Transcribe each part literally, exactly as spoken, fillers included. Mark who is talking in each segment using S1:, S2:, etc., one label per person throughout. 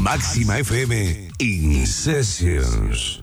S1: Máxima F M In Sessions.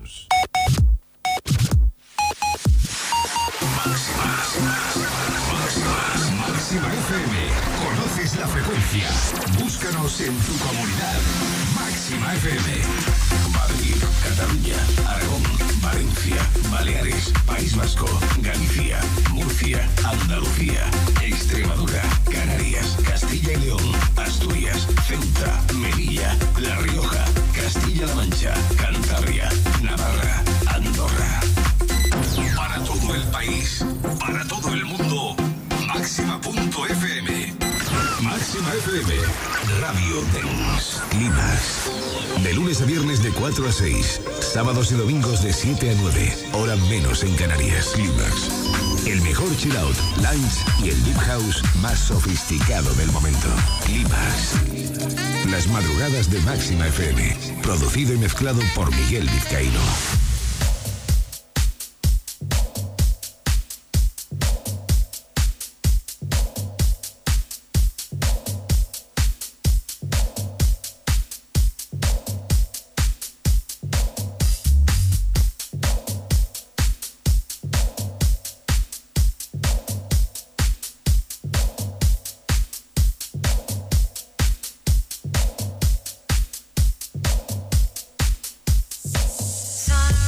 S1: Máxima, Máxima, Máxima F M. ¿Conoces la frecuencia? Búscanos en tu comunidad. Máxima F M. Madrid, Cataluña, Aragón, Valencia, Baleares, País Vasco, Galicia, Murcia, Andalucía, Extremadura, Canarias, Castilla y León, Asturias, Ceuta, Melilla, La Rioja, Castilla-La Mancha, Cantabria, Navarra, Andorra. Para todo el país, para todo el mundo, Máxima punto F M. Máxima F M, Radio Dance, Clímax. De lunes a viernes de cuatro a seis, sábados y domingos de siete a nueve, hora menos en Canarias. Clímax. El mejor chill out, lounge y el deep house más sofisticado del momento. Clímax. Las madrugadas de Máxima F M, producido y mezclado por Miguel Vizcaíno.
S2: Sun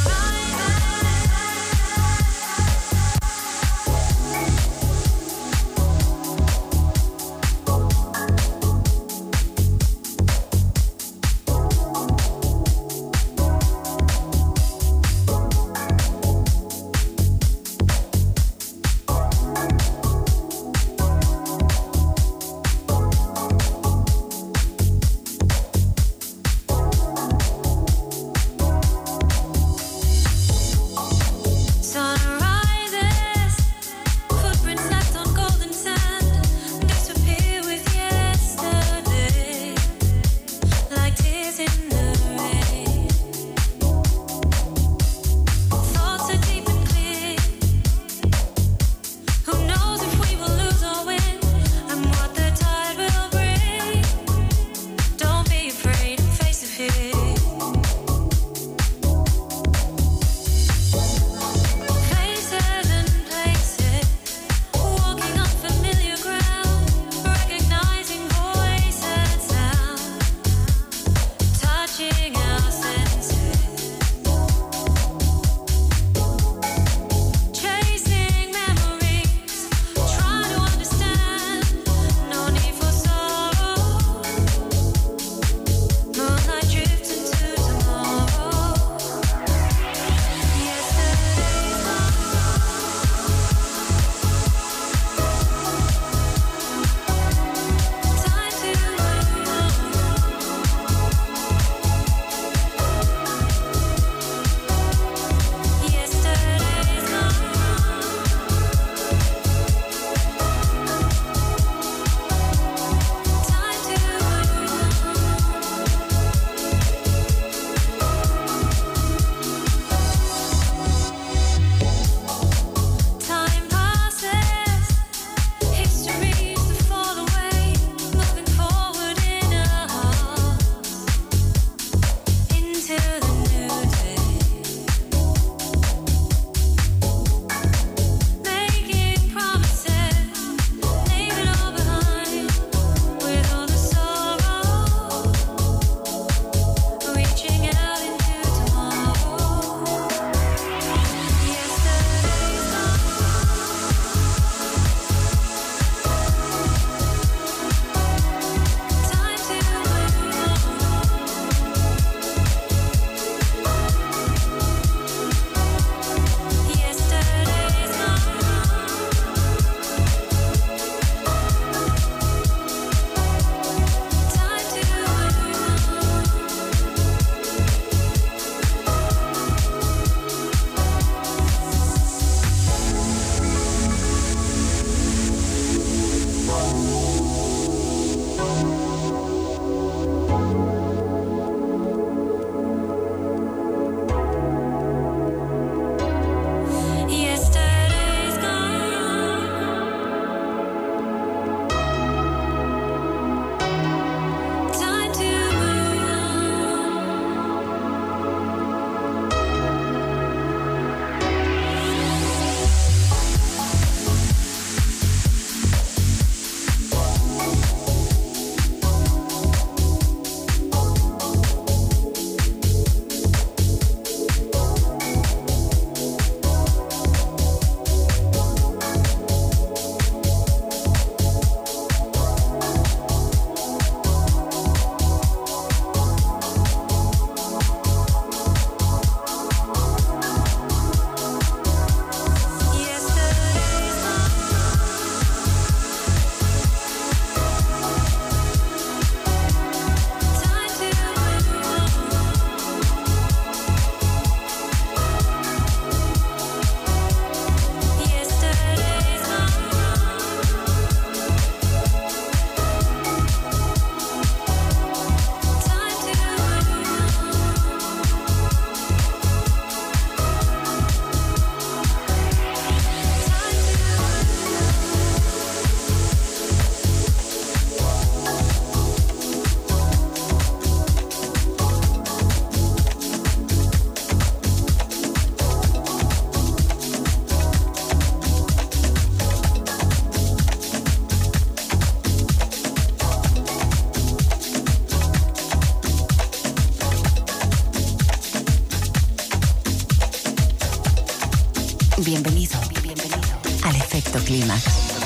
S2: Clímax.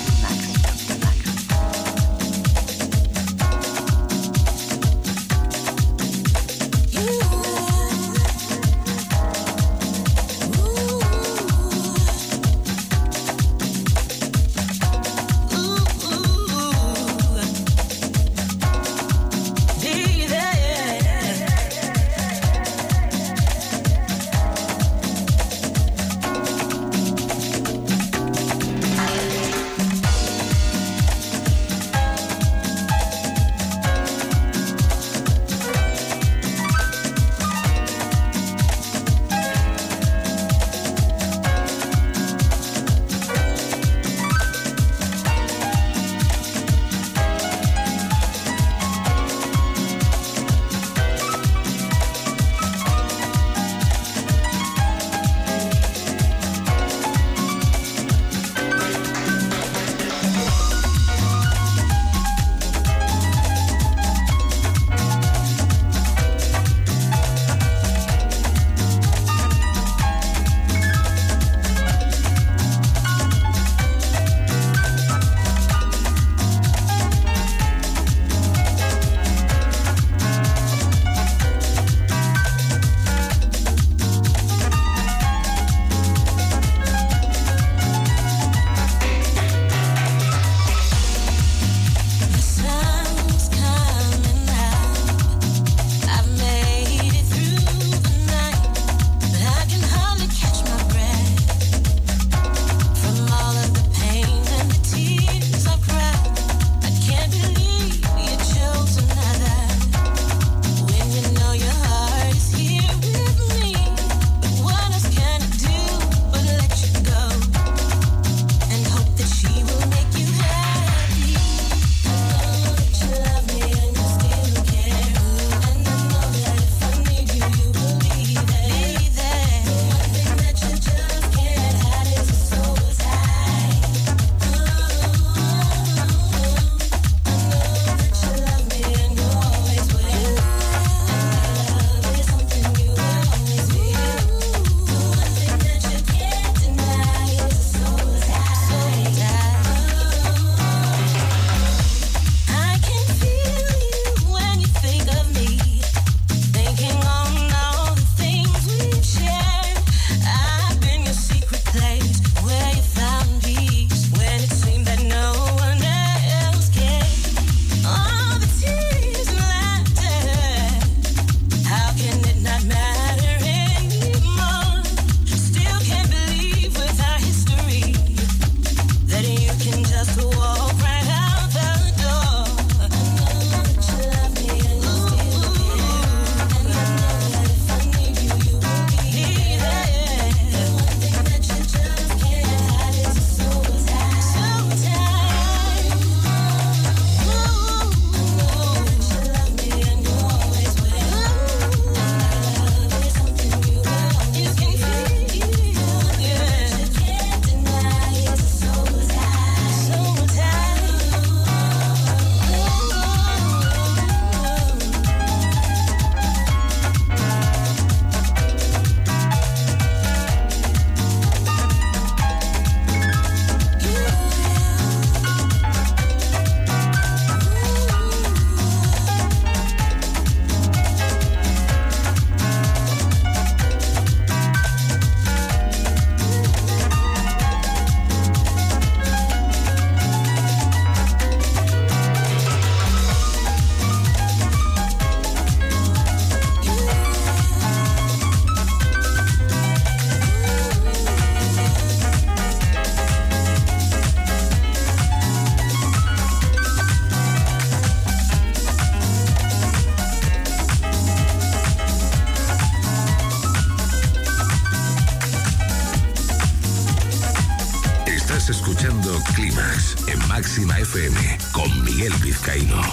S1: escuchando Clímax en Máxima F M con Miguel Vizcaíno.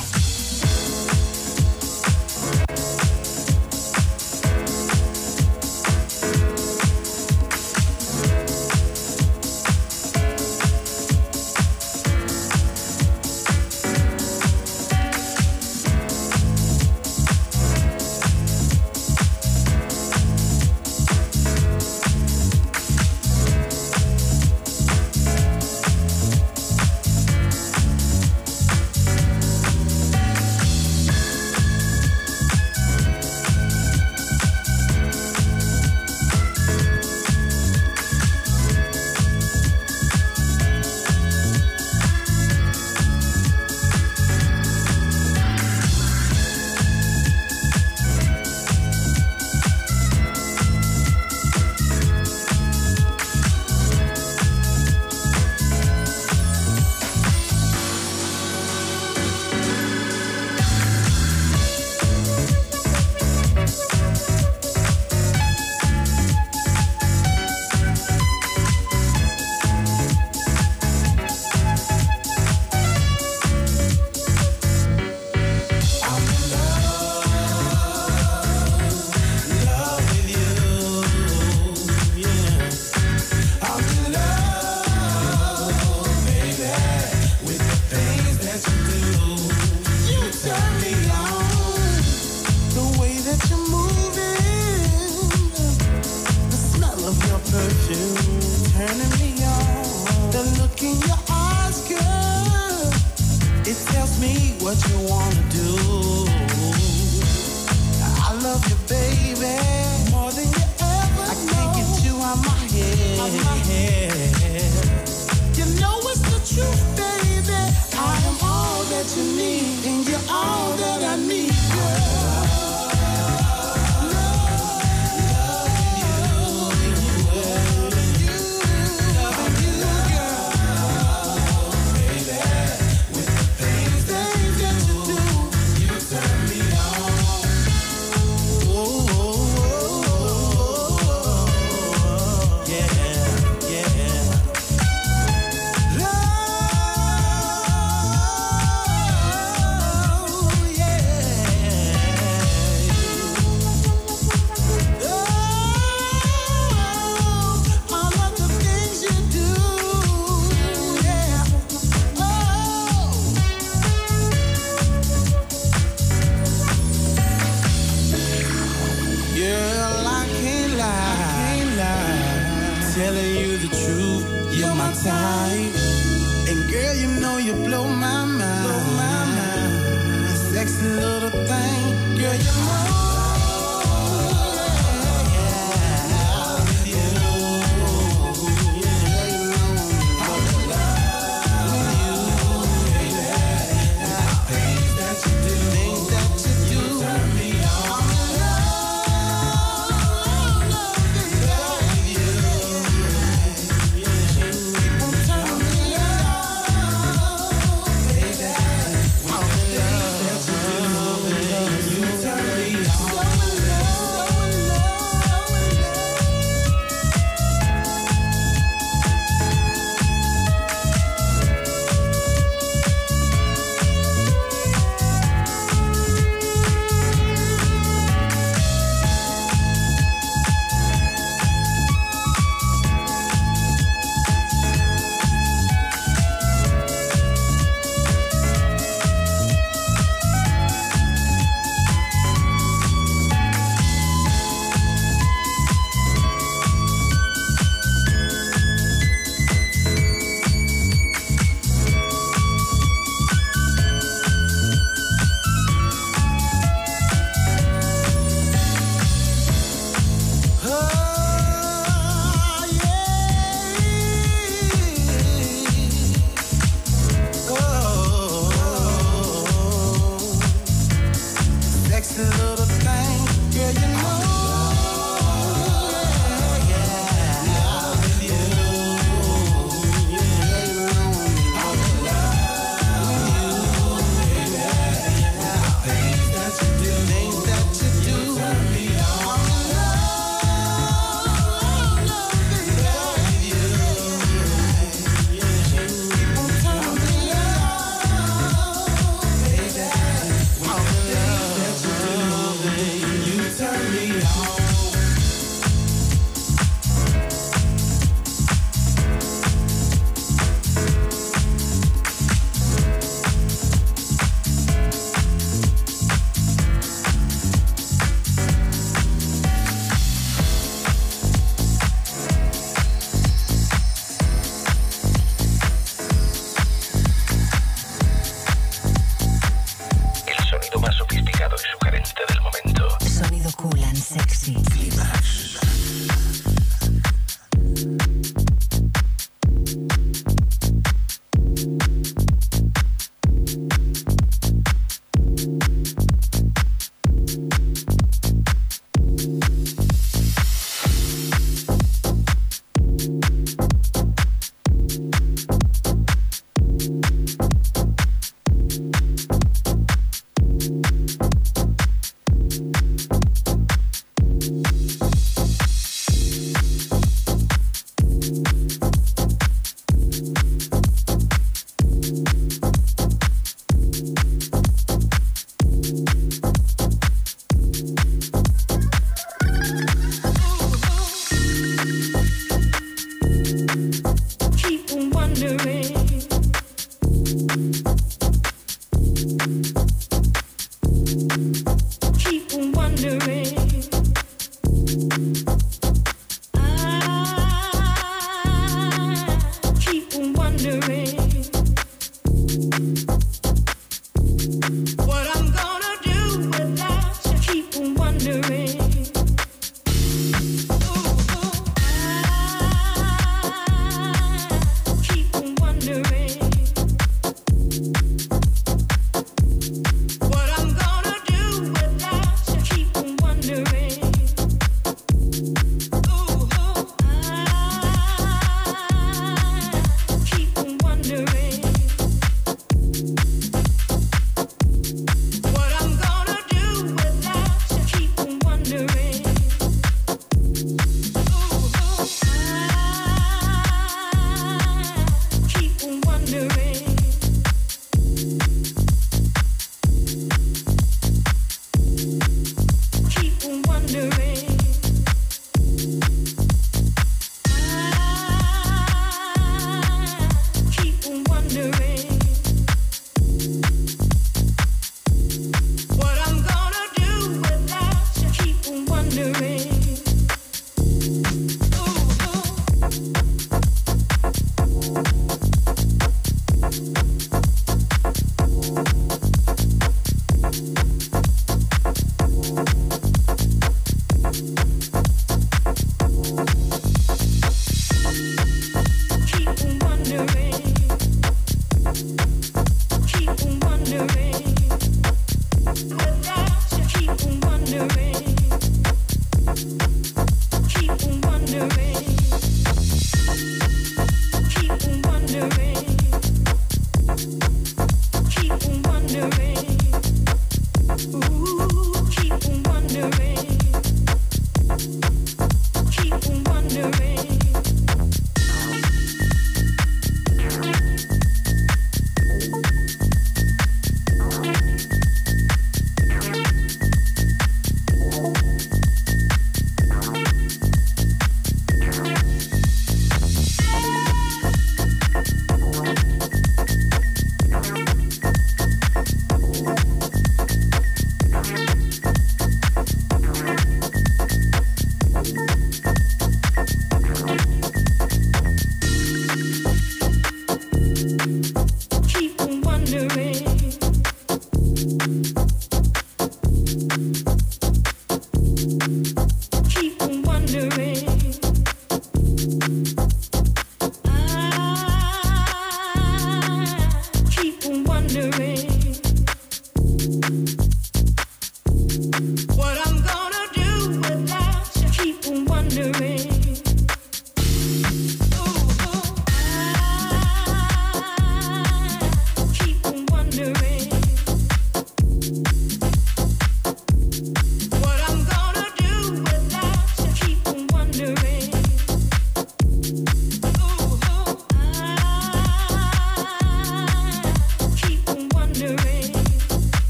S2: my type. And girl, you know you blow my mind. Blow my mind. Sexy little thing. Girl, you're more.
S3: Turn me on.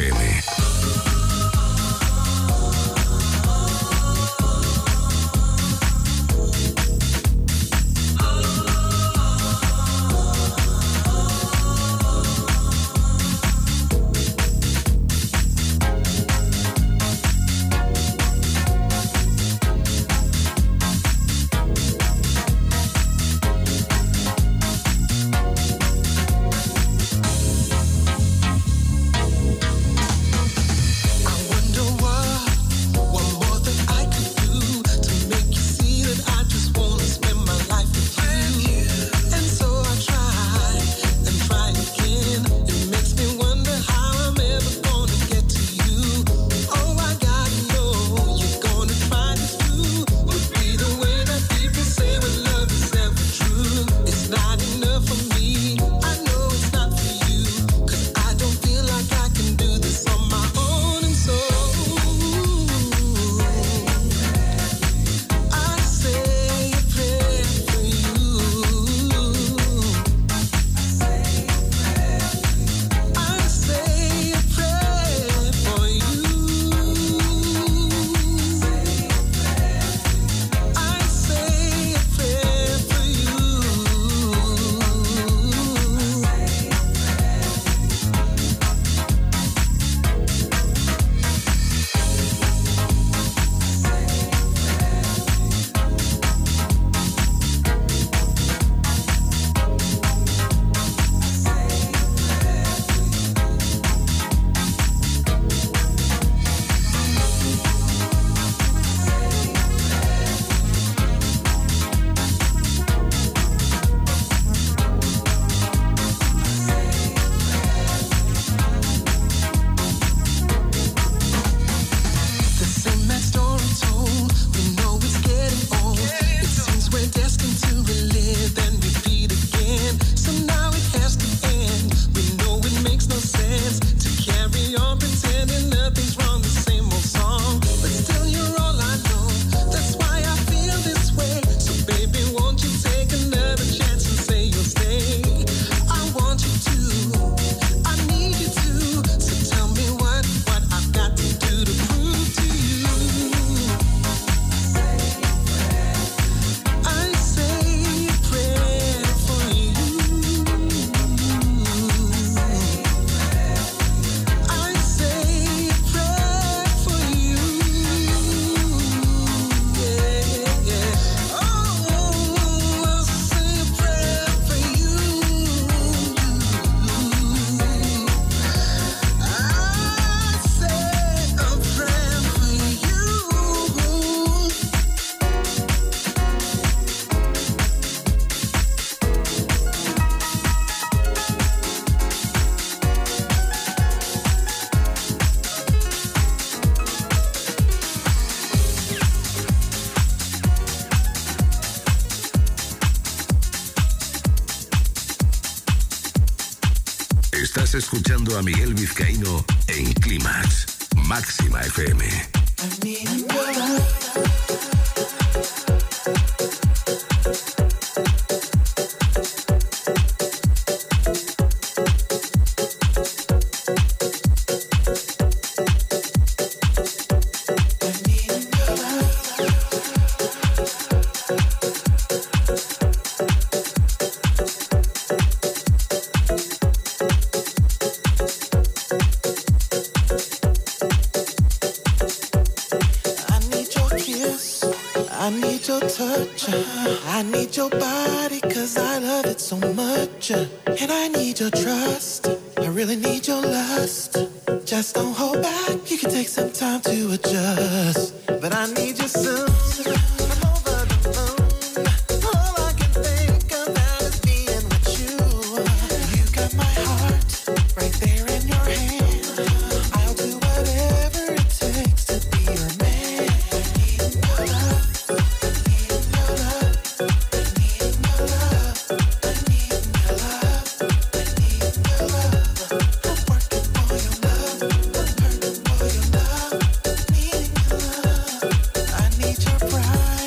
S1: M. Estás escuchando a Miguel Vizcaíno en Clímax, Máxima F M.
S3: I need your body cause I love it so much. And I need your trust, I really need your lust. Just don't hold back, you can take some time to adjust. But I need you soon. Pride.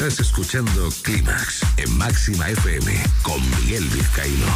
S1: Estás escuchando Clímax en Máxima F M con Miguel Vizcaíno.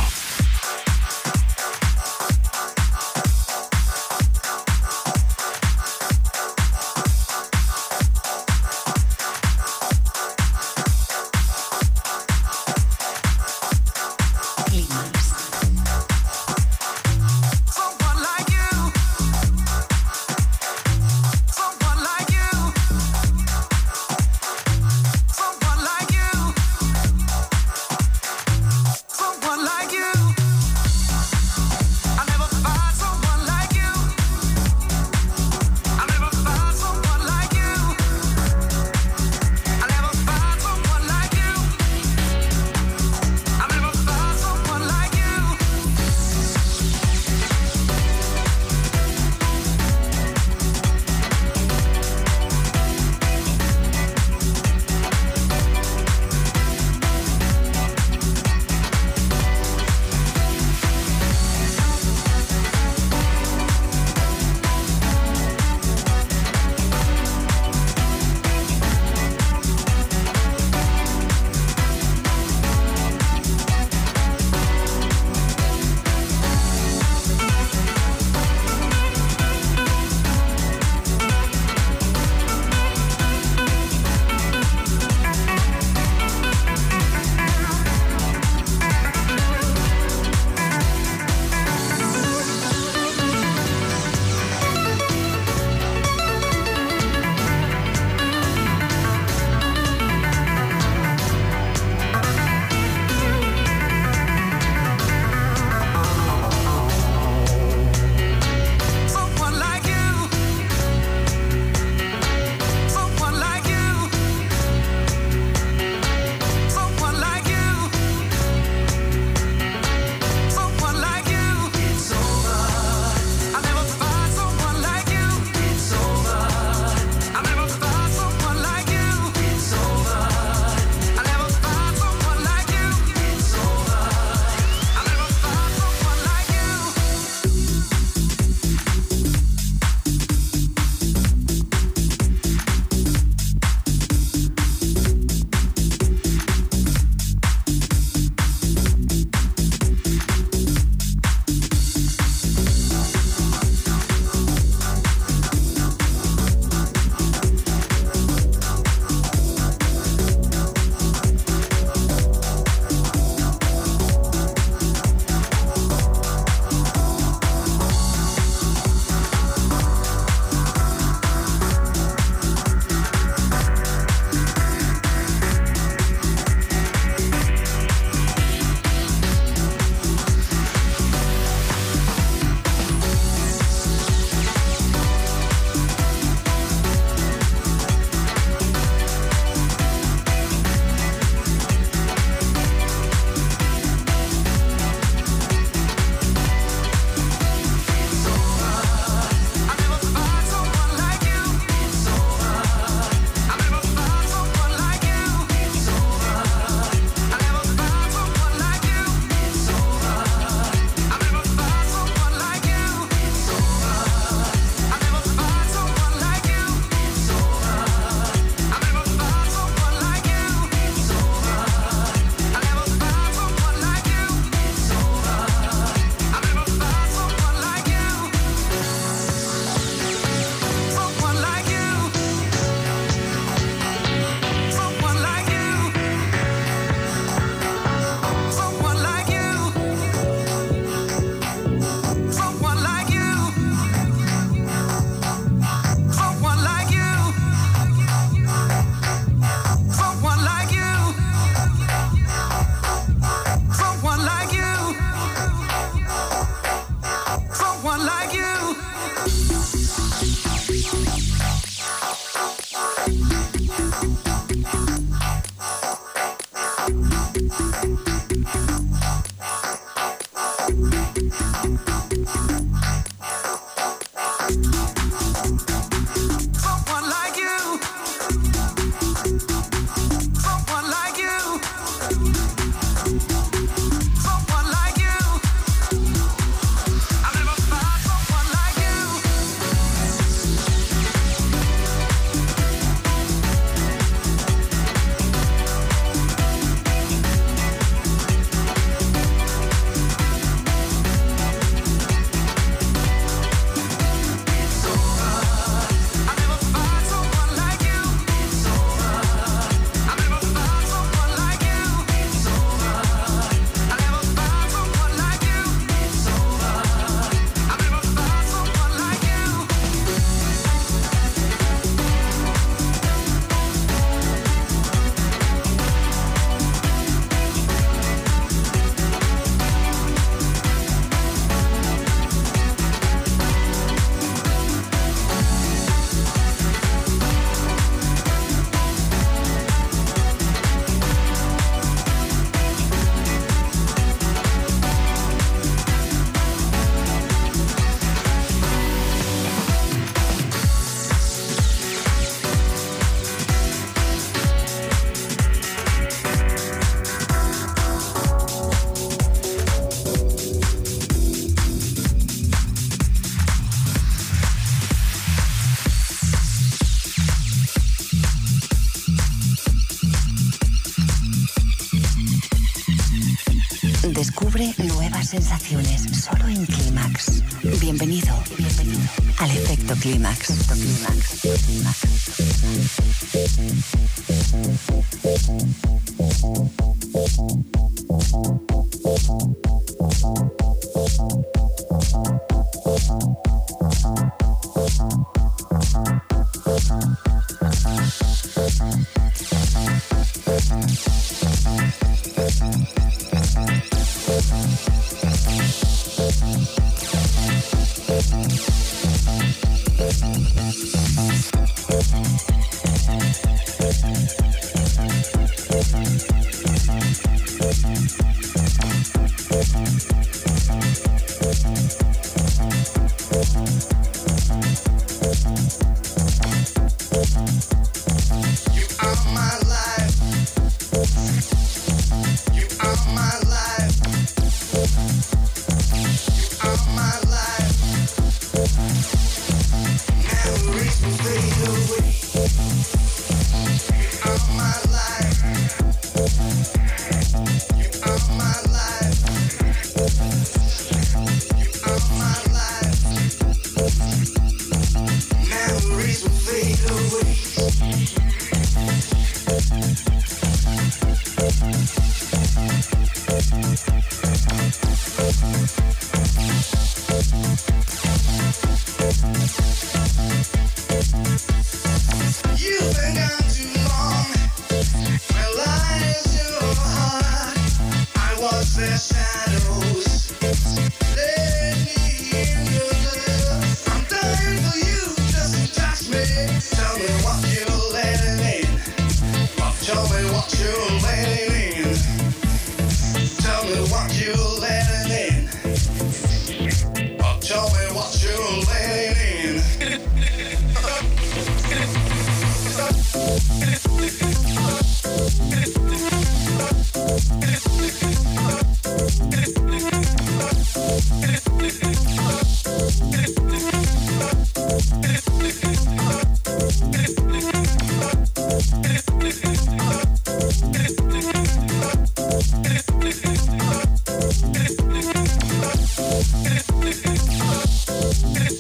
S4: Descubre nuevas sensaciones solo en Clímax. Bienvenido, bienvenido al efecto Clímax. Clímax, Clímax.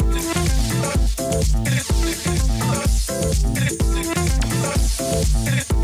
S5: We'll be right back.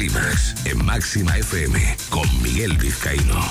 S1: Clímax en Máxima F M con Miguel Vizcaíno.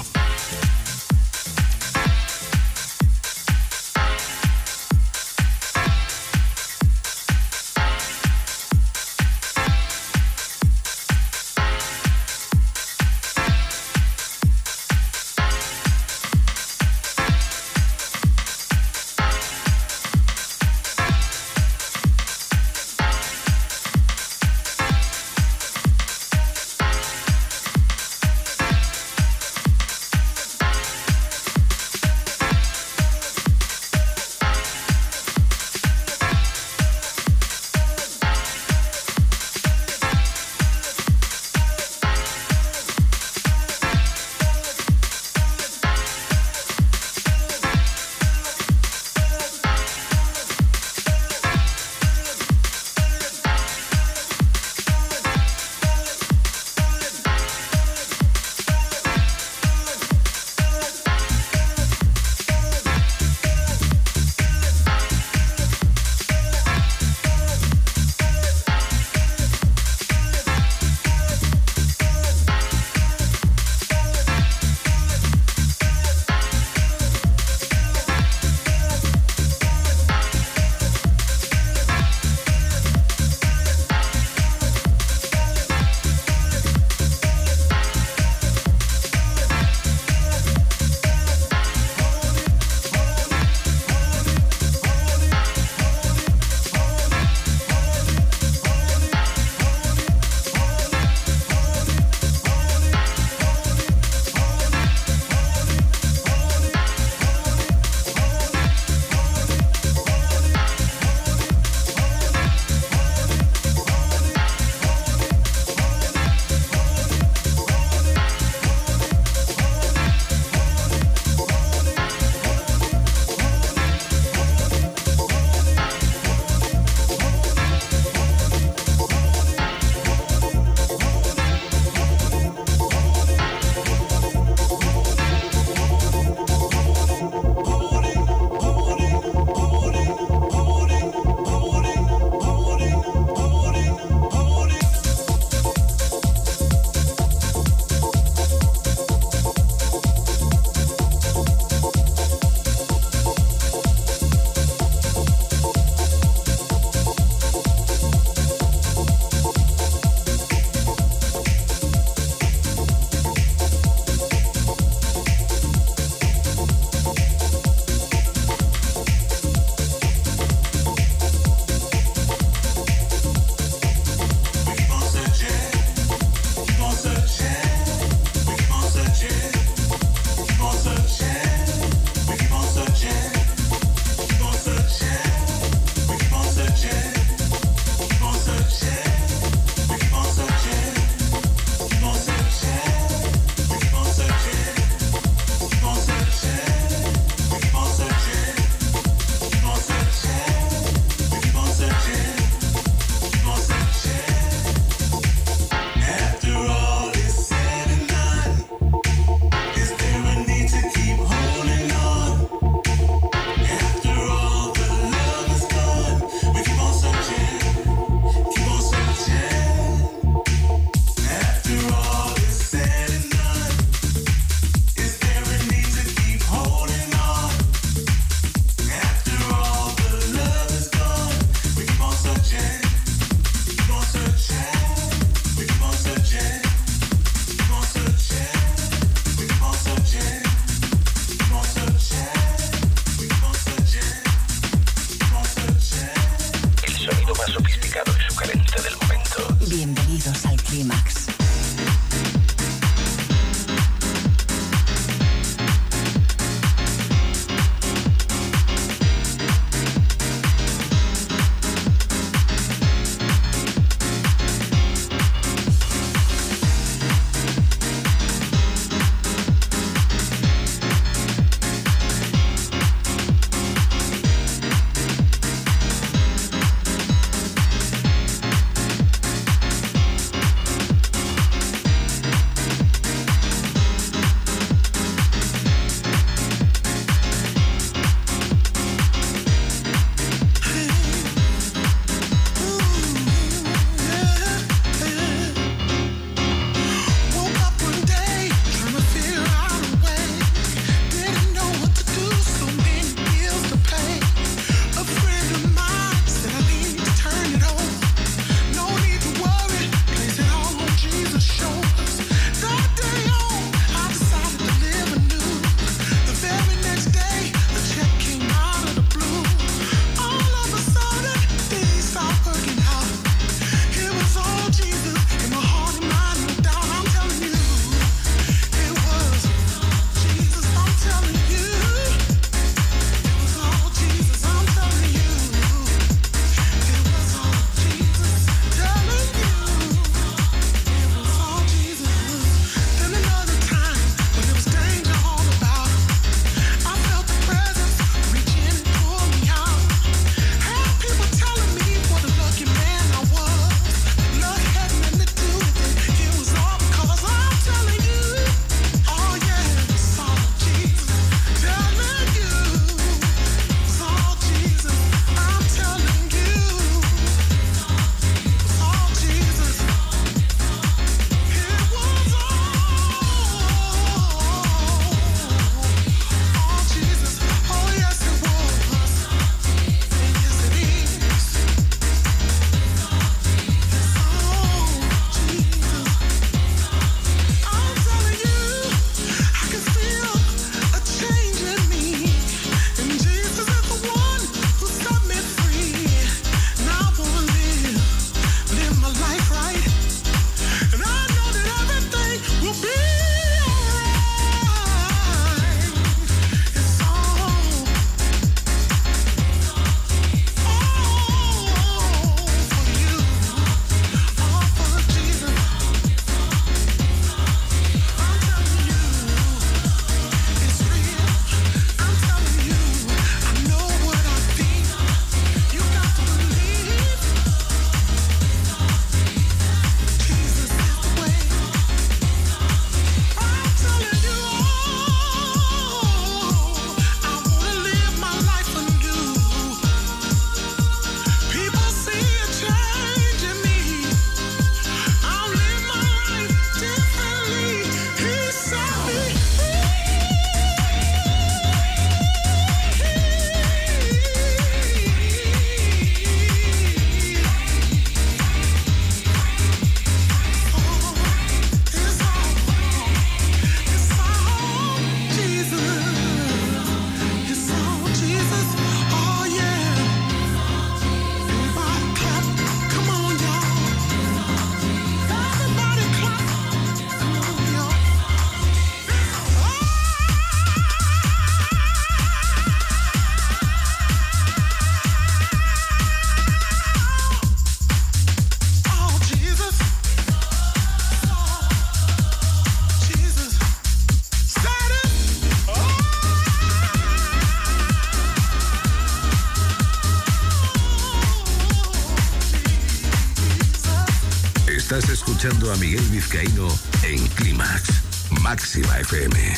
S1: escuchando a Miguel Vizcaíno en Clímax, Máxima F M.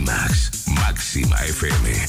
S1: Clímax, Máxima F M.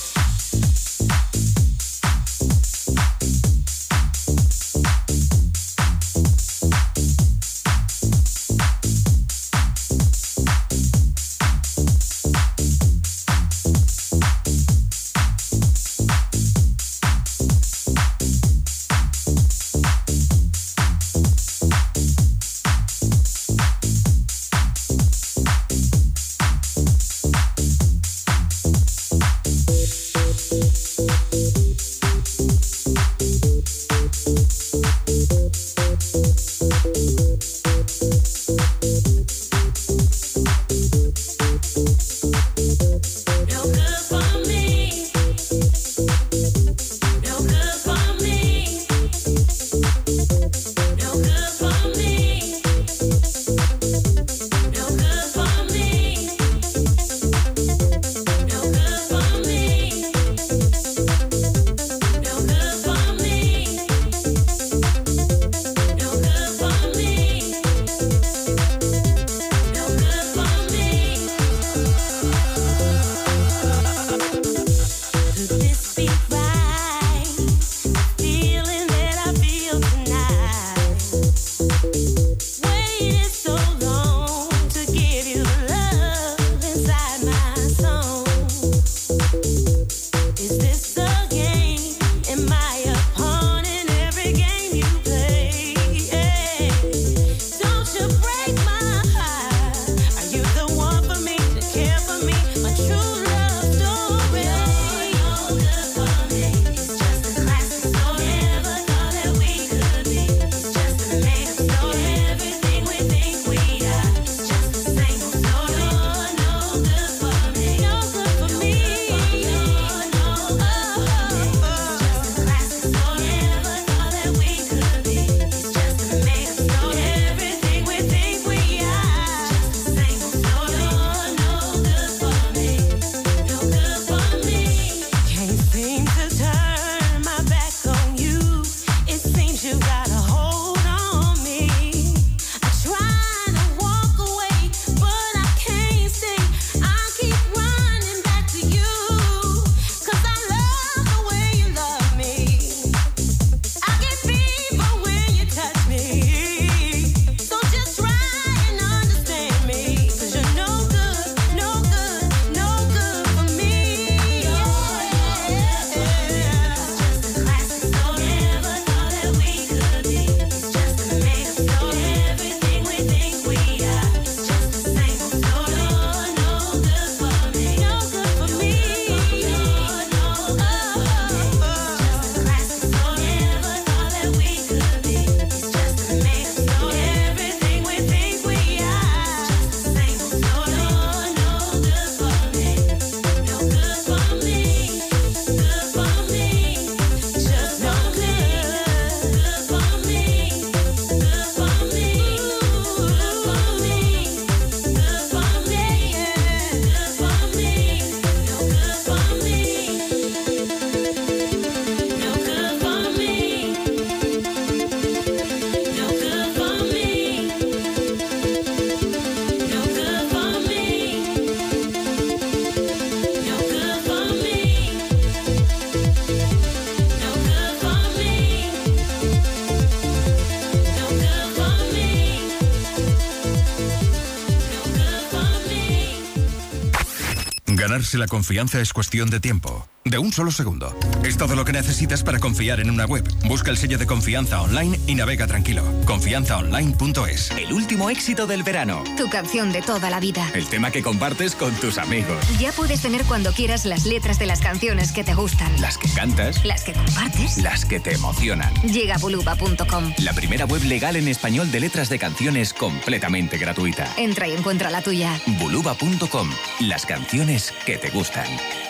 S5: Ganarse la confianza es cuestión de tiempo, de un solo segundo. Es todo lo que necesitas para confiar en una web. Busca el sello de confianza online y navega tranquilo. confianza online punto es.
S6: El último éxito del verano.
S7: Tu canción de toda la vida.
S6: El tema que compartes con tus amigos.
S7: Ya puedes tener cuando quieras las letras de las canciones que te gustan.
S6: Las que cantas.
S7: Las que compartes.
S6: Las que te emocionan.
S7: Llega a buluba punto com.
S6: La primera web legal en español de letras de canciones completamente gratuita.
S7: Entra y encuentra la tuya.
S6: buluba punto com. Las canciones que te gustan.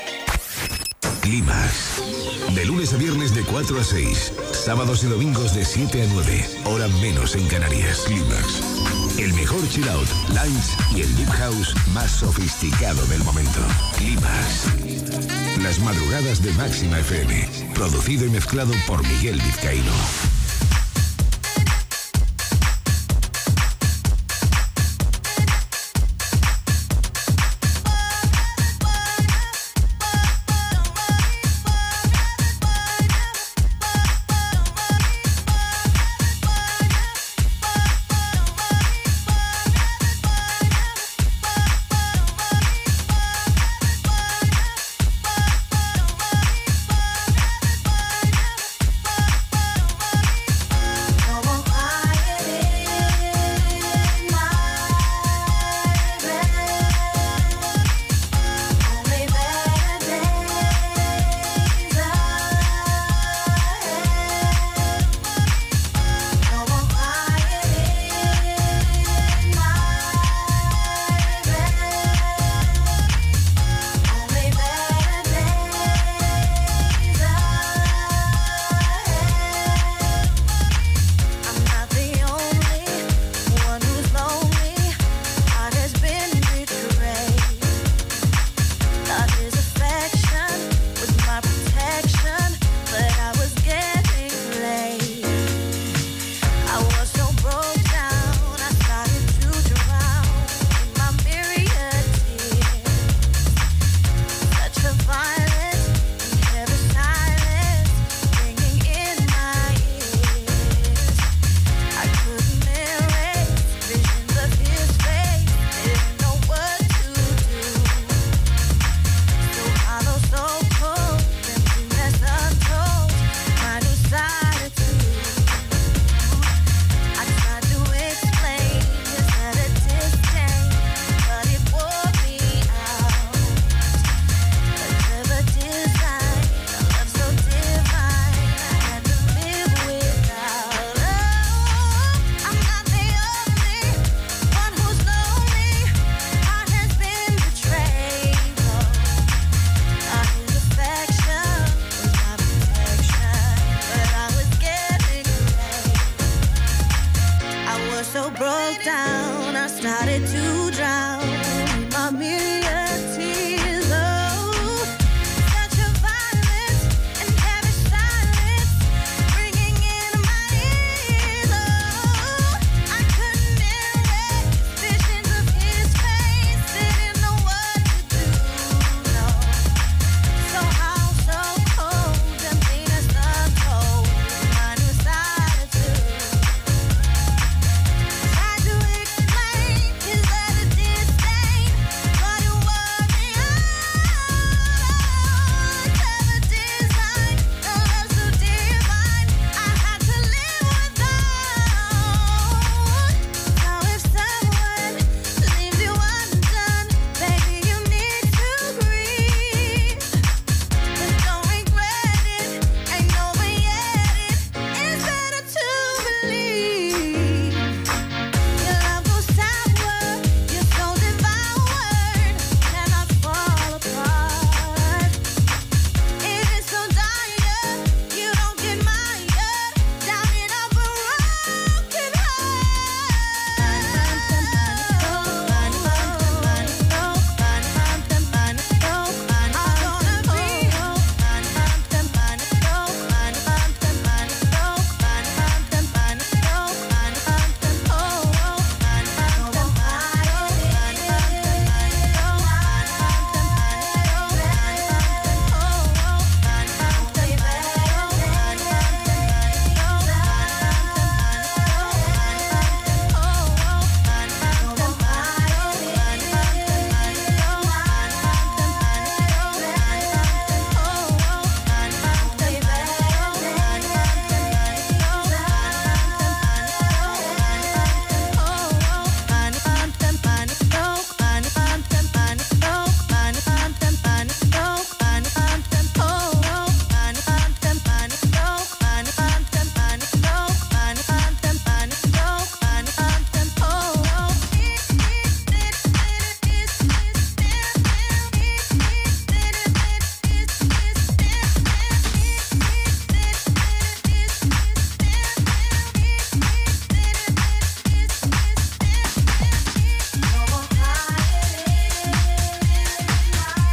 S1: Clímax. De lunes a viernes de cuatro a seis. Sábados y domingos de siete a nueve. Hora menos en Canarias. Clímax. El mejor chill out, lounge y el deep house más sofisticado del momento. Clímax. Las madrugadas de Máxima F M. Producido y mezclado por Miguel Vizcaíno.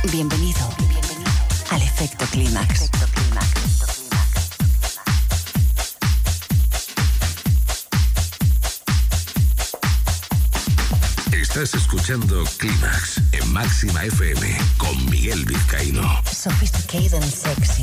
S4: Bienvenido, bienvenido al Efecto Clímax. Efecto Clímax.
S1: Estás escuchando Clímax en Máxima F M con Miguel Vizcaíno.
S4: Sophisticated and sexy.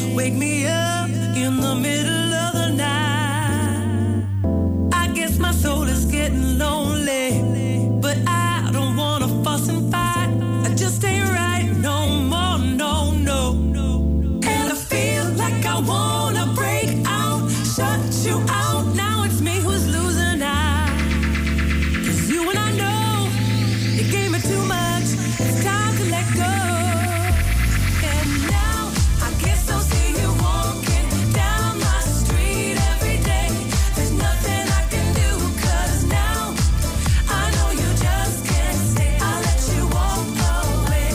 S8: wake me up in the middle of the night. I guess my soul is getting lonely, but I don't wanna fuss and fight. I just ain't right no more, no, no. And I feel like I wanna break out, shut you out. Now it's me who's losing out. 'Cause you and I know you gave me too much. It's time to let go. And now I guess I'll see you walking down my street every day. There's nothing I can do, 'cause now I know you just can't stay. I'll let you walk away.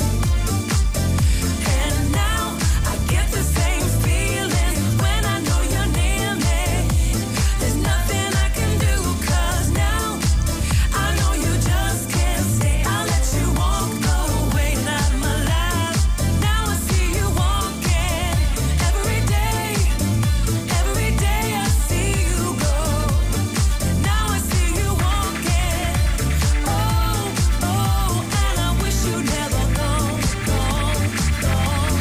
S8: And now I get the same feeling when I know you're near me. There's nothing I can do, 'cause now I know you just can't stay. I'll let you walk away out of my life. Now I see you walking every day. Every day I see you go. And now I see you walking. Oh, oh, and I wish you'd never gone, gone, gone,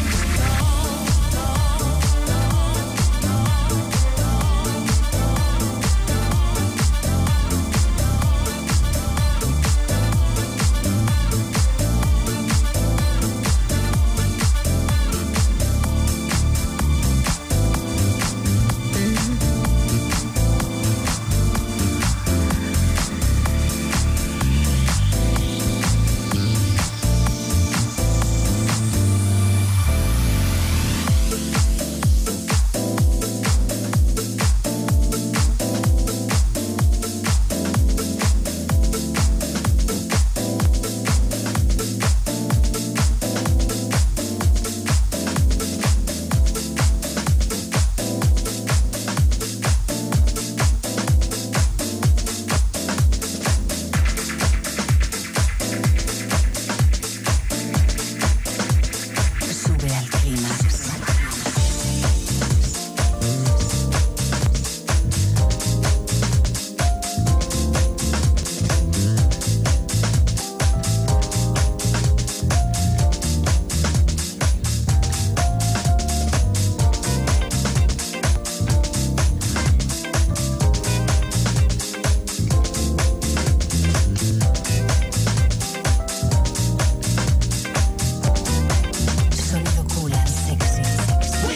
S4: Sube al clímax. Sonido cooler, sexy, sexy.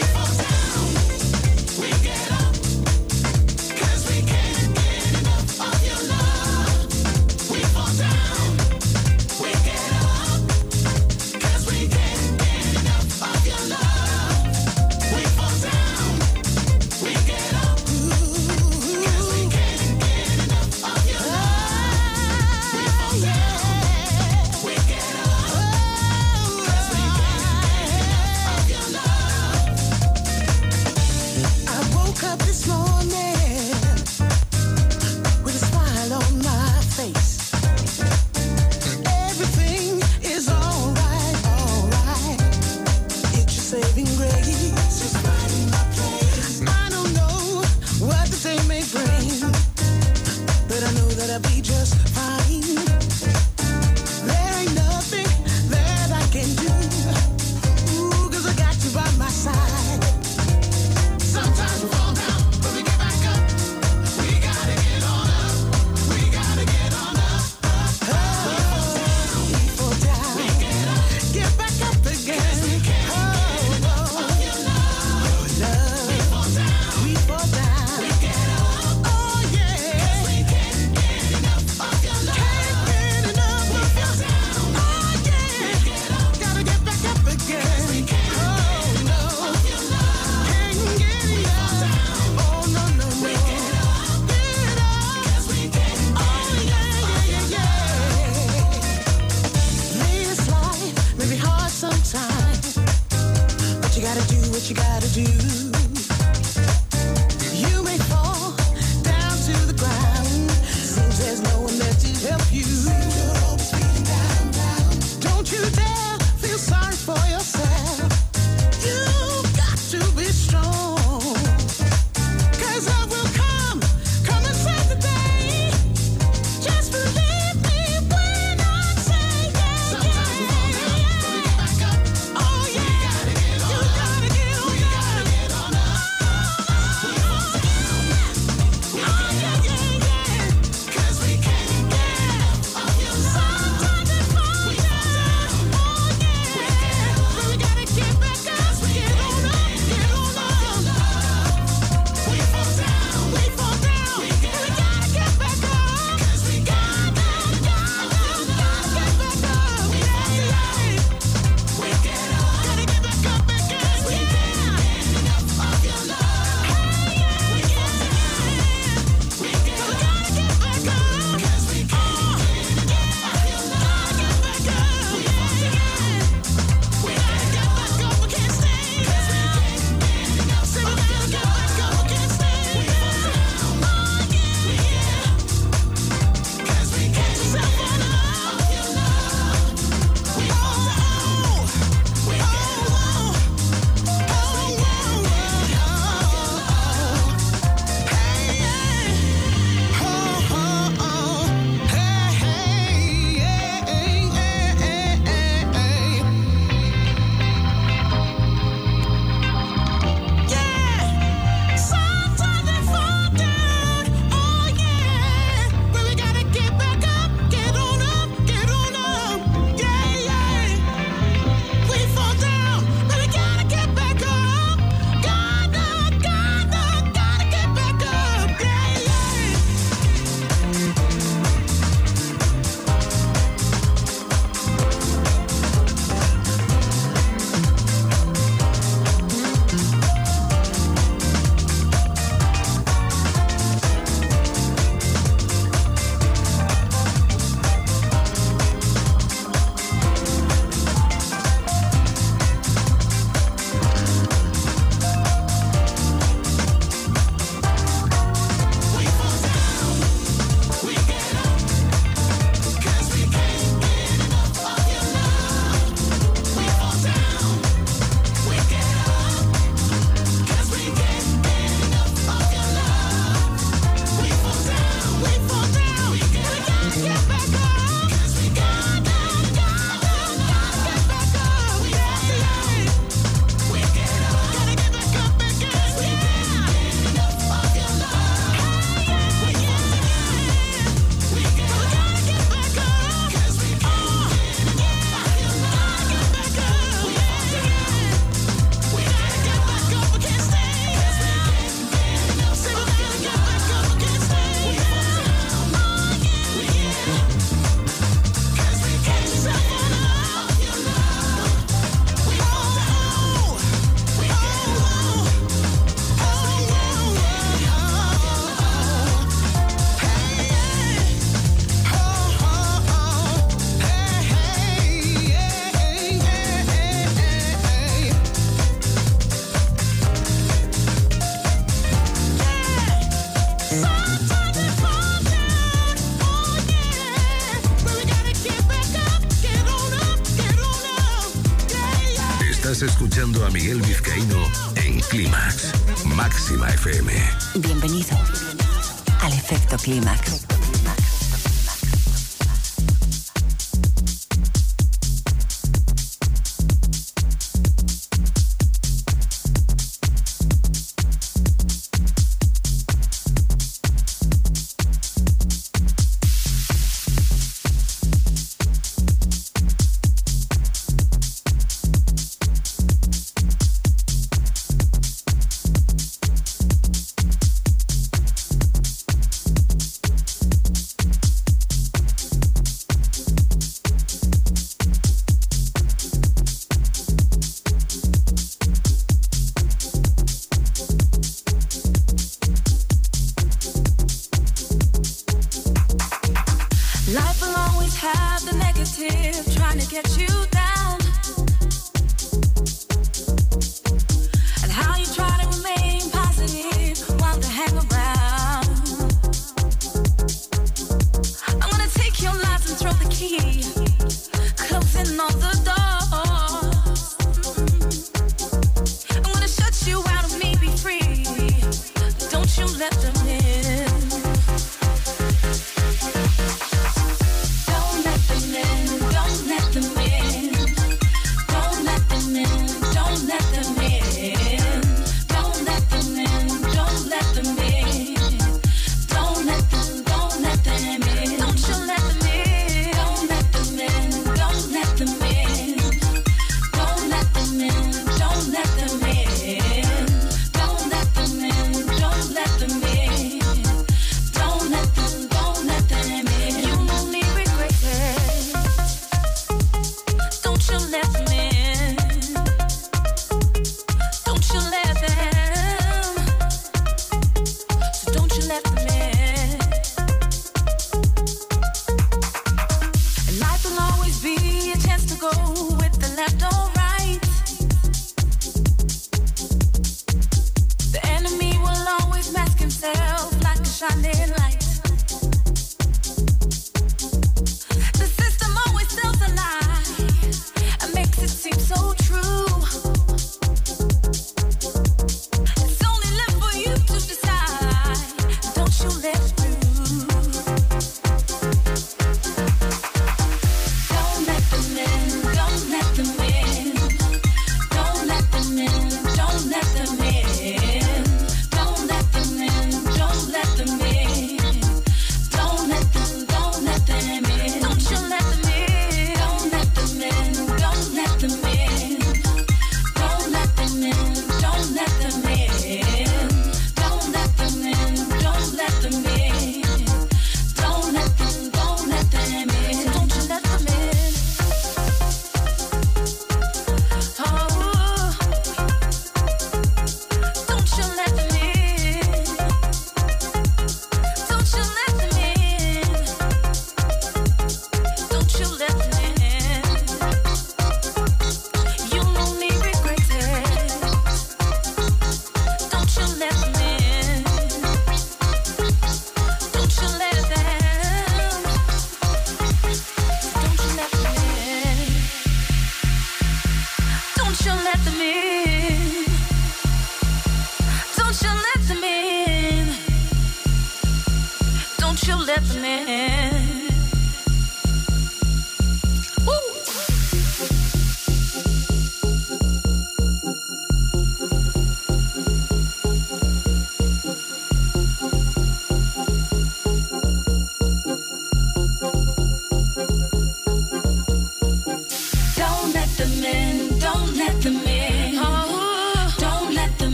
S3: I woke up this morning with a smile on my face. Everything is alright, alright. It's your saving grace. Just right in my place. I don't know what the day may bring, but I know that I'll be just fine. There ain't nothing that I can do. Ooh, 'cause I got you by my side. Sometimes we fall down, but we get back up. We gotta get on up. We gotta get on up. up, up. We fall down, we get up. Get back up again. 'Cause we can't get enough of your love. Love. We fall down, we fall down. We get up. Oh yeah. 'Cause we can't get enough of your love. Can't get enough of your love. Oh yeah. We get up. Gotta get back up again. 'Cause we can't get enough of your love. Can't get enough. Oh no no no. We get up. Get up. 'Cause we can't get oh yeah yeah yeah yeah. This life may be hard sometimes, but you gotta do what you gotta do. You may fall down to the ground. Seems there's no one there to help you. Don't you dare feel sorry for yourself. You've got to be strong. 'Cause love will come, come and save the day. Just believe me when I say yeah. Sometimes we fall down, but we get back up. Oh yeah. We gotta get on. You gotta get on.
S1: escuchando a Miguel Vizcaíno en Clímax, Máxima F M.
S4: Bienvenido al Efecto Clímax.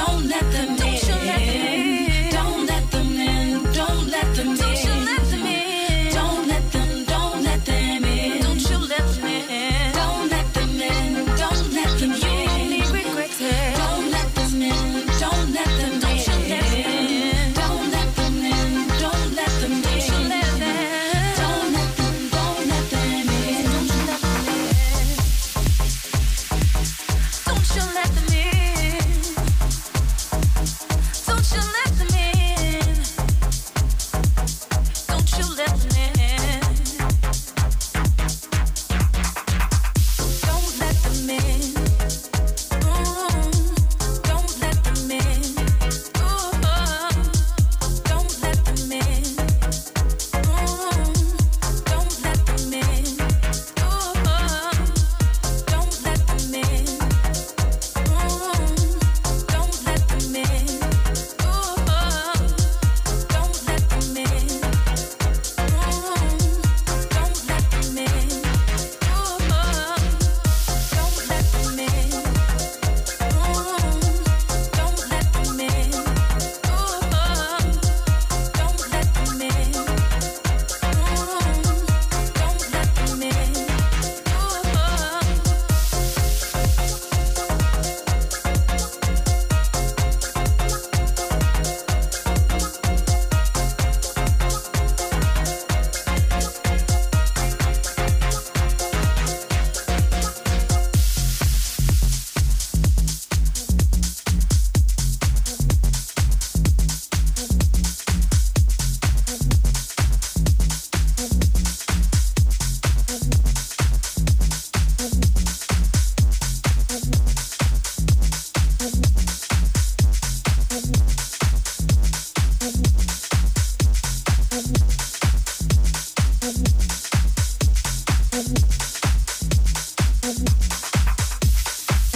S8: Don't you let them in, don't let them in, don't you let them in.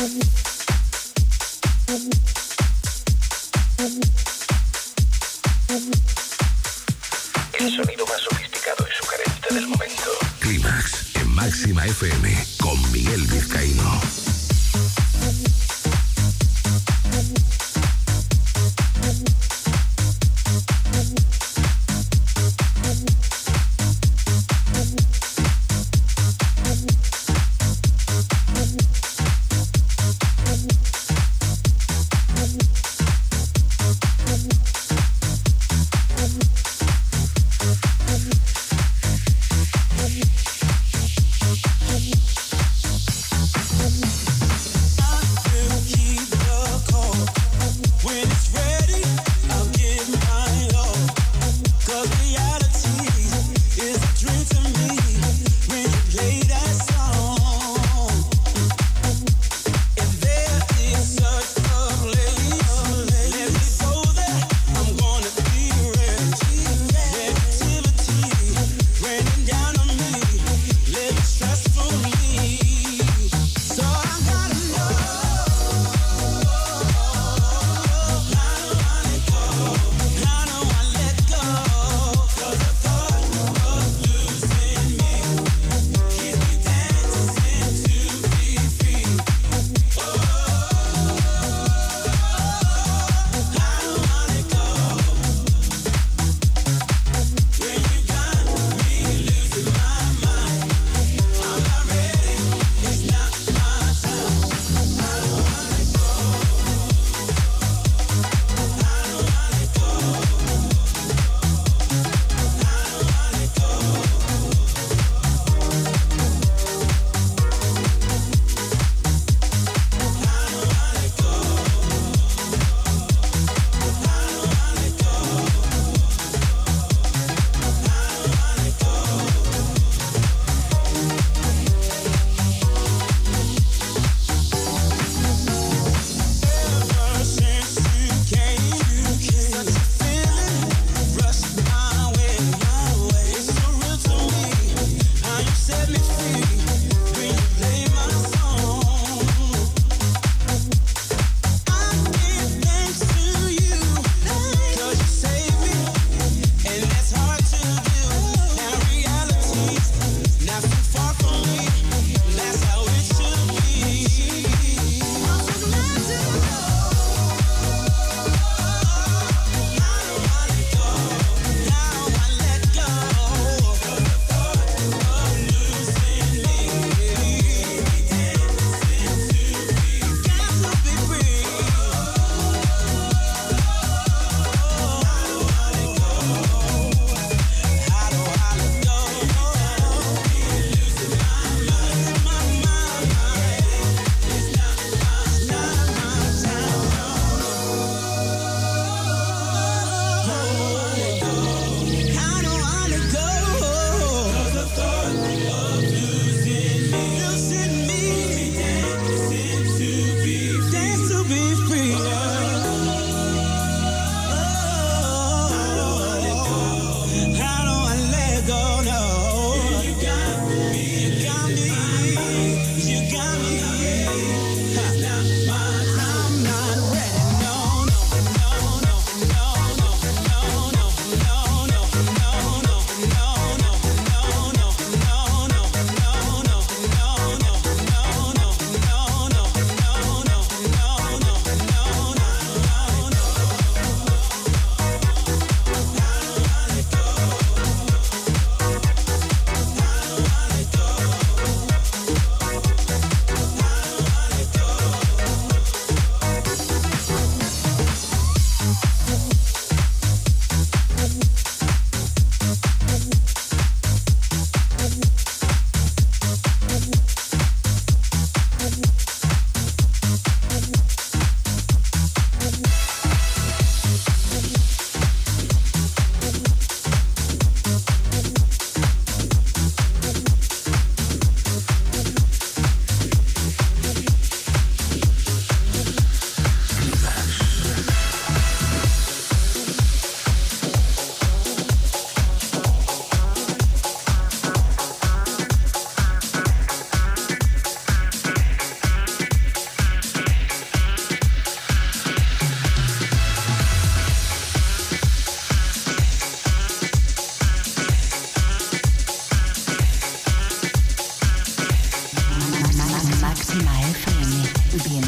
S1: El sonido más sofisticado y sugerente del momento. Clímax en Máxima F M con Miguel Vizcaíno.
S9: We'll be right back.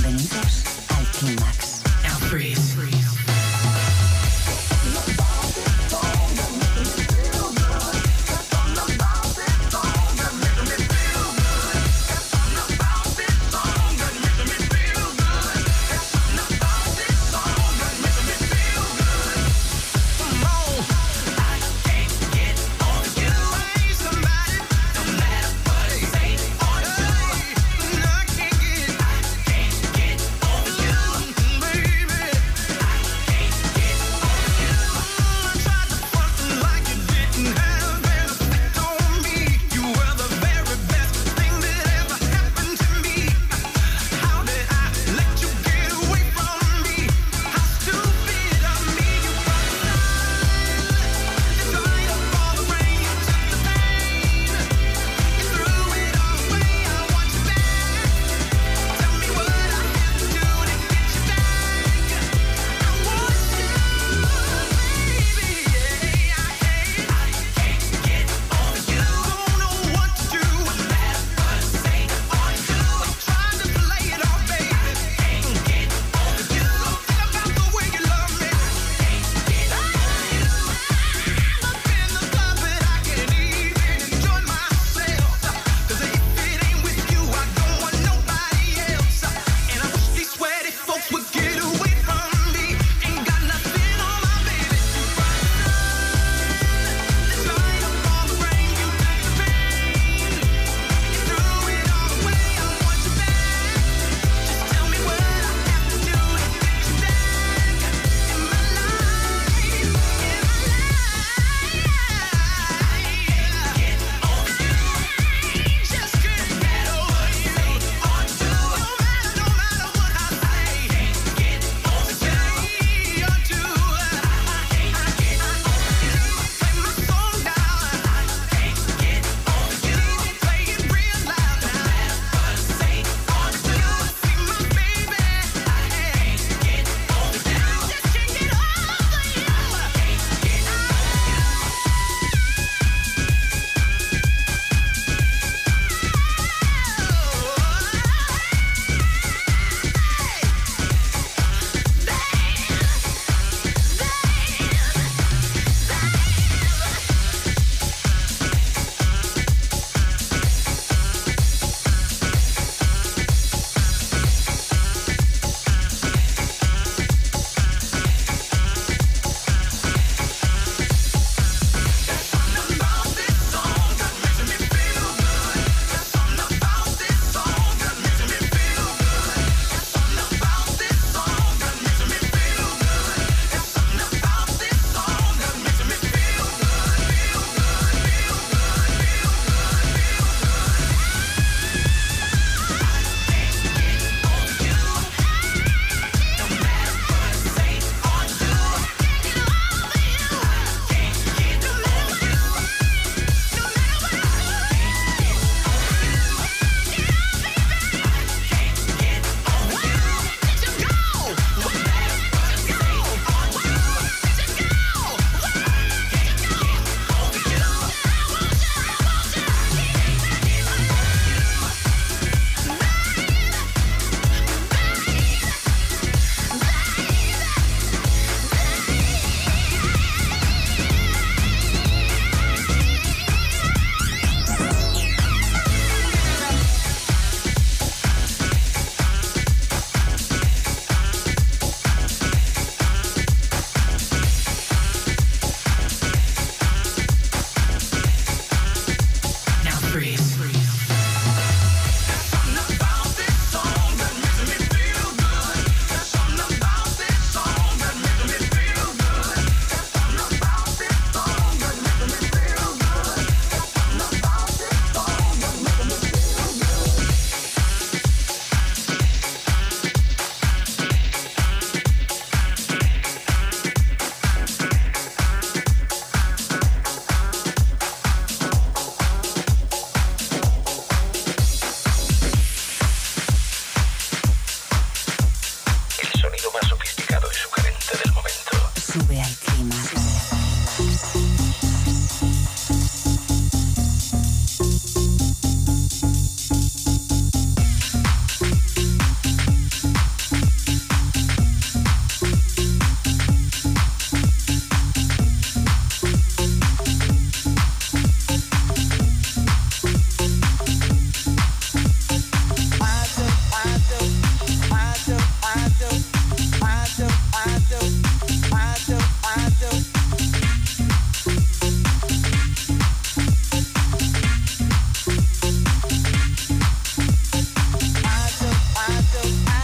S4: Bienvenidos al Clímax.
S8: Now freeze.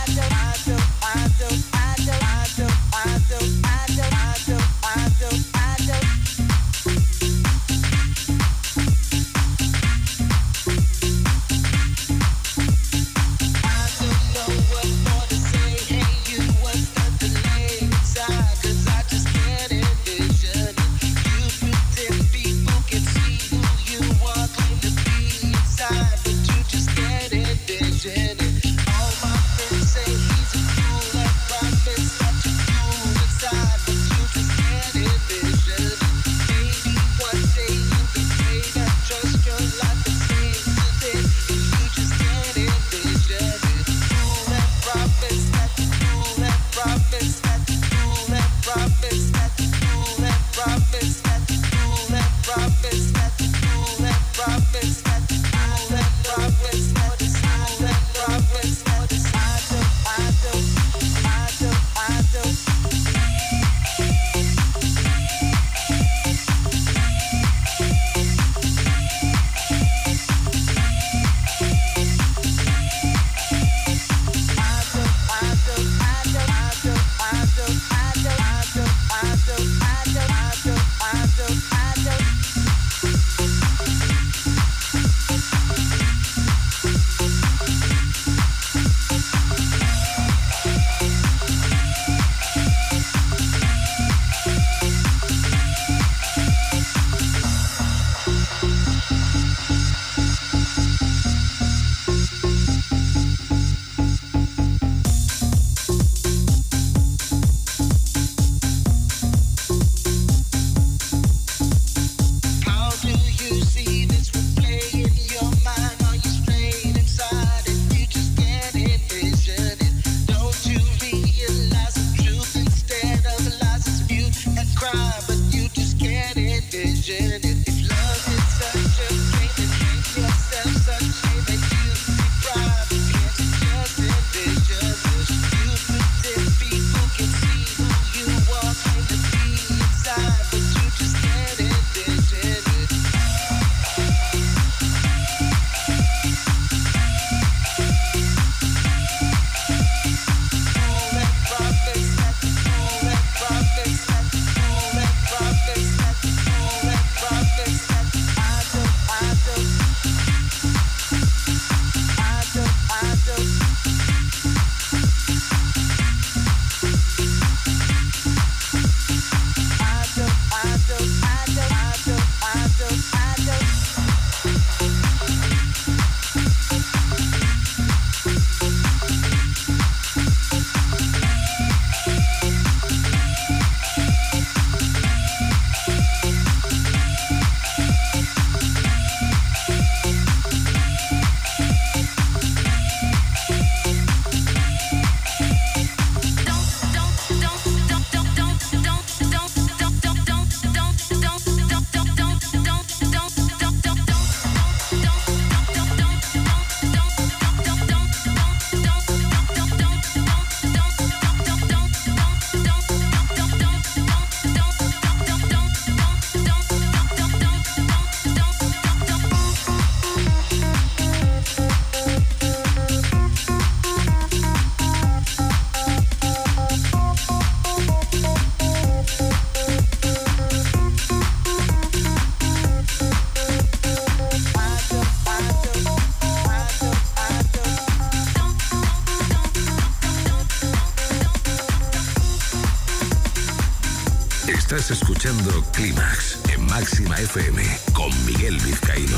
S1: Estás escuchando Clímax en Máxima F M con Miguel Vizcaíno.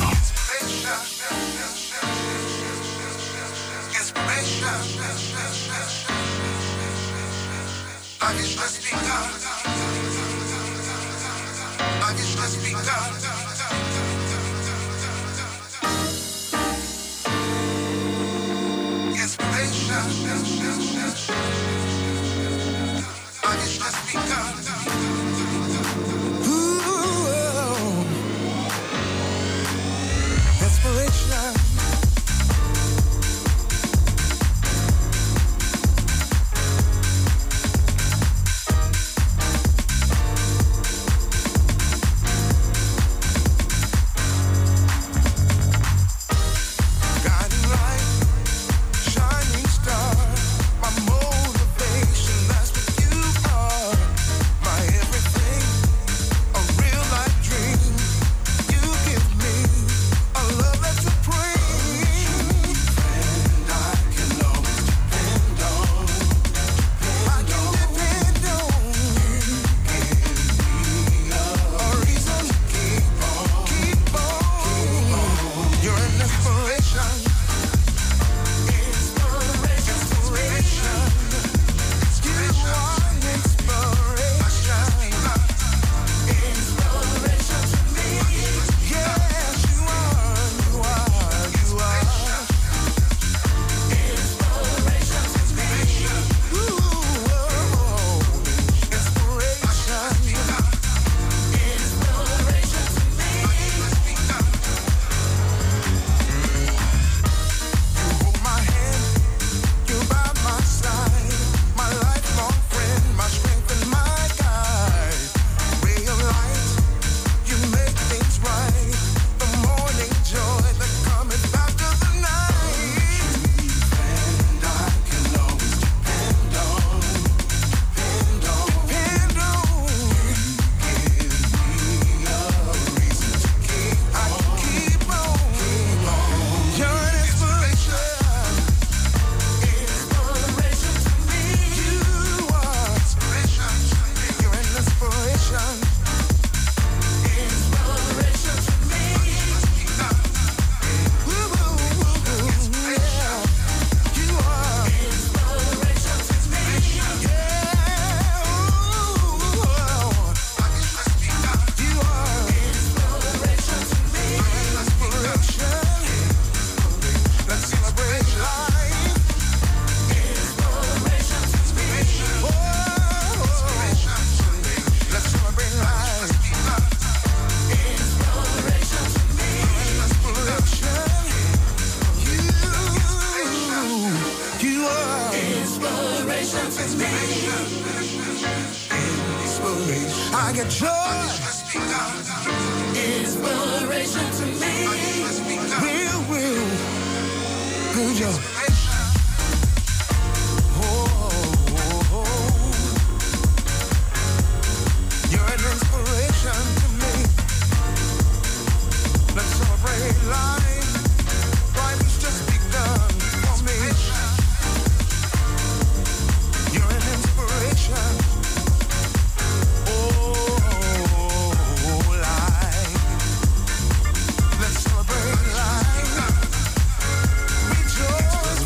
S3: My
S2: I get joy.
S3: Inspiration to me.
S2: Real, real good joy.
S3: Let's celebrate life. Rejoice.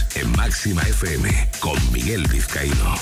S1: Dance en Máxima F M con Miguel Vizcaíno.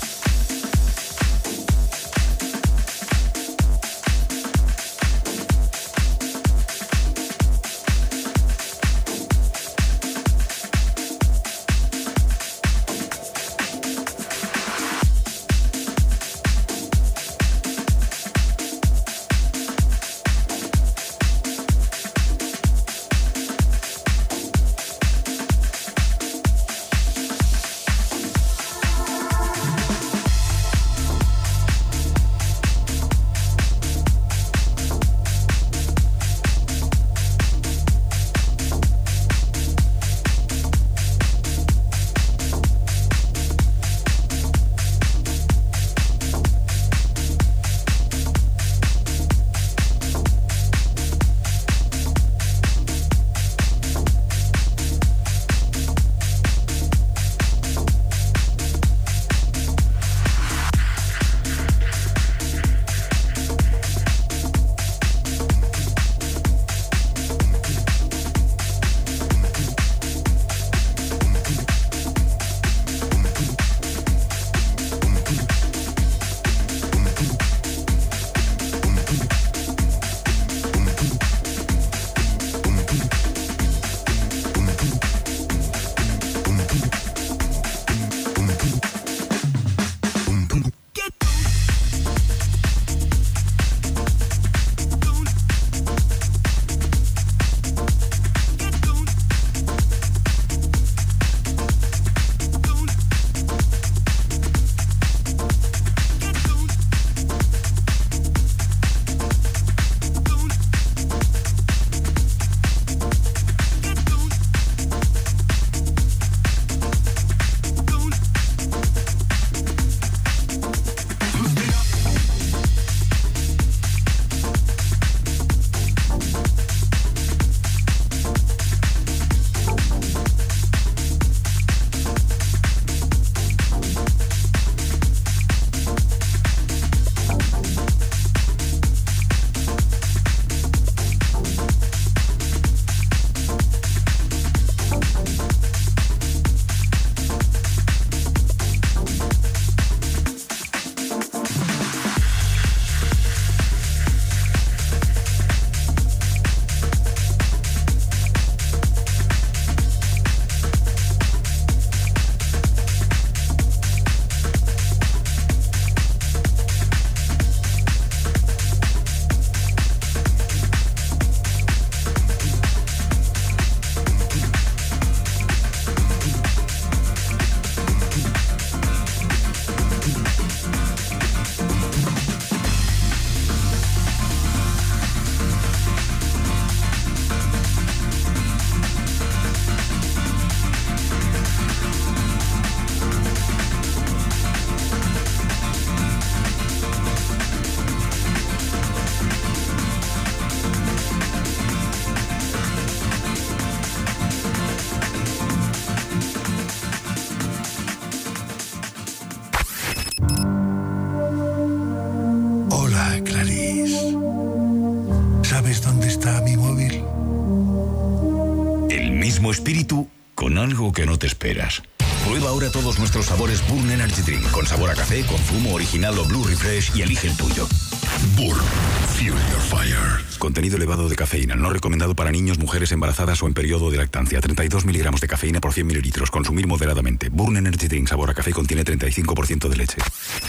S1: Espíritu con algo que no te esperas. Prueba ahora todos nuestros sabores Burn Energy Drink con sabor a café, con zumo original o Blue Refresh y elige el tuyo. Burn, Fuel Your Fire. Contenido elevado de cafeína, no recomendado para niños, mujeres embarazadas o en periodo de lactancia. treinta y dos miligramos de cafeína por cien mililitros. Consumir moderadamente. Burn Energy Drink sabor a café contiene treinta y cinco por ciento de leche.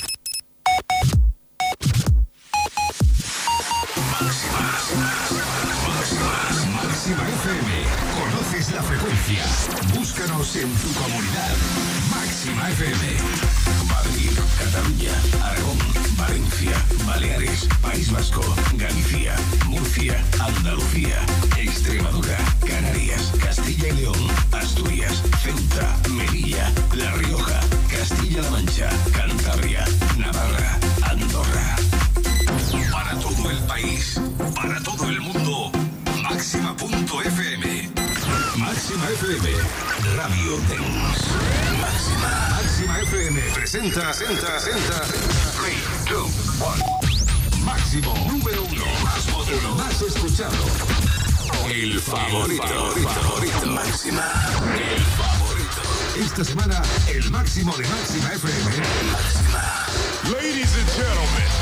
S9: Máxima F M. ¿Conoces la frecuencia? Búscanos en tu comunidad. Máxima F M. Madrid, Cataluña, Aragón, Valencia, Baleares, País Vasco, Galicia, Murcia, Andalucía, Extremadura, Canarias, Castilla y León, Asturias, Ceuta, Melilla, La Rioja, Castilla-La Mancha, Cantabria, Navarra, Andorra. Para todo el país, para todo el mundo, Máxima punto F M. Máxima F M. Radio Dance. Máxima. Máxima F M. Presenta, presenta, presenta. tres, dos, uno. Máximo. Número uno. Más moderno. Más escuchado. El favorito. El favorito. favorito. Máxima. El favorito.
S1: Esta semana, el máximo de Máxima F M. Máxima.
S9: Ladies and gentlemen.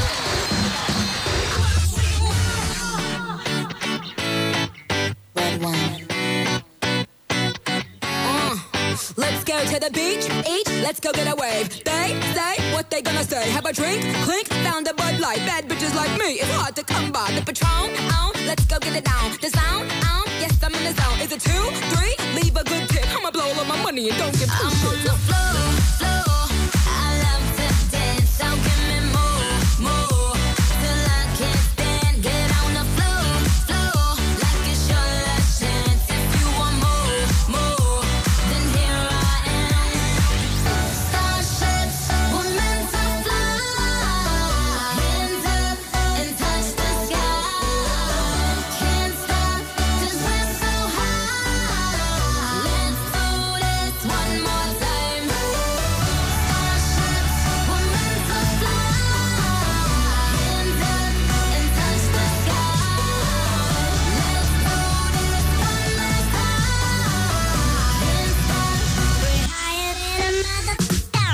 S10: Red wine. Uh, let's go to the beach, eat, let's go get a wave. They say what they gonna say. Have a drink, clink, found a Bud Light. Bad bitches like me, it's hard to come by. The Patron, on, let's go get it down. The sound, on, yes I'm in the zone. Is it two, three? Leave a good tip. I'ma blow all of my money and don't give two shit. I'm on the floor, floor. I love to dance, so give me more, more. Till I can't stand, get on the floor, floor. Like it's your last chance. If you want more, more, then here I am. Starships were meant to fly. Hands up and touch the sky. Can't stop 'cause we're so high. Let's do this one more time. Starships were meant to fly. Hands up and touch the sky. Let's do this one last time. Can't stop. We're higher than a motherfucker.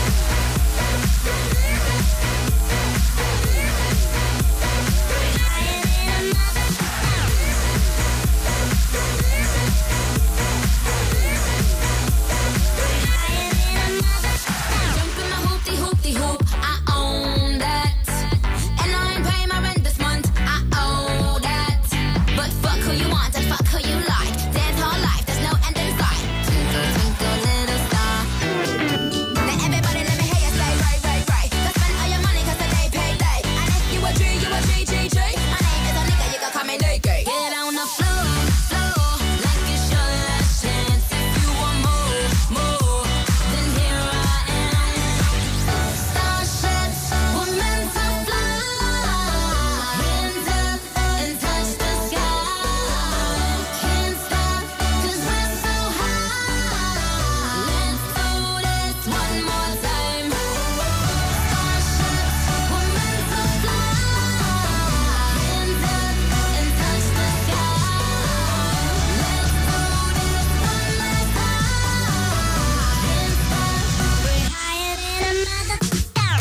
S10: Jump in my hoopty hoopty hoop, I own that. And I ain't paying my rent this month, I owe that. But fuck who you want and fuck who you like. Dance all life, there's no end in sight. Twinkle, twinkle, little star. Now everybody let me hear you say right, right, right. Go spend all your money 'cause the day paid late. And if you a G, you a G, G, G. My name is a nigga, you can call me Nikki. Get on the floor, floor. Like it's your last chance. If you want more, more, then here I am. Starships were meant to fly. Hands up and touch the sky. Can't stop 'cause we're so high. Let's do this one more time. Starships were meant to fly. Hands up and touch the sky. Let's do this one last time. Can't stop. We're higher than a motherfucker.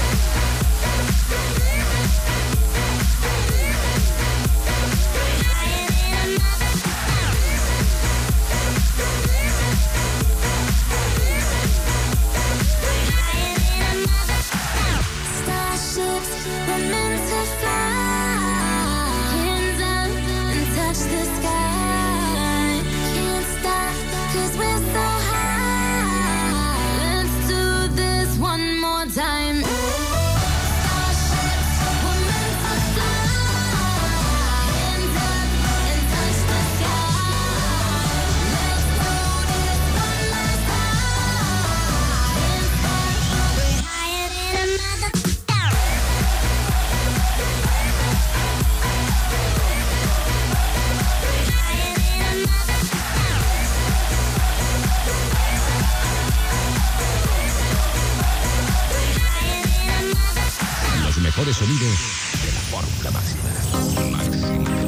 S10: Starships were meant to fly. Hands up and touch the sky. Can't stop 'cause we're so high. Let's do this one more time. Starships were meant to fly. Hands up and touch the sky. Let's do this one last time. Can't stop. We're higher than a motherfucker.
S1: Los mejores sonidos de la fórmula máxima. Máxima.